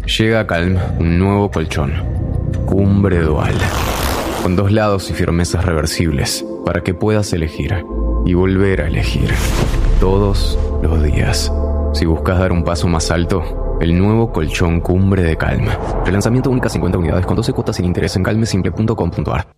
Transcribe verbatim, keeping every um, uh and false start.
Llega a Calm un nuevo colchón, Cumbre Dual, con dos lados y firmezas reversibles para que puedas elegir y volver a elegir todos los días. Si buscas dar un paso más alto, el nuevo colchón Cumbre de Calm. Relanzamiento única cincuenta unidades con doce cuotas sin interés en calmesimple punto com punto a r.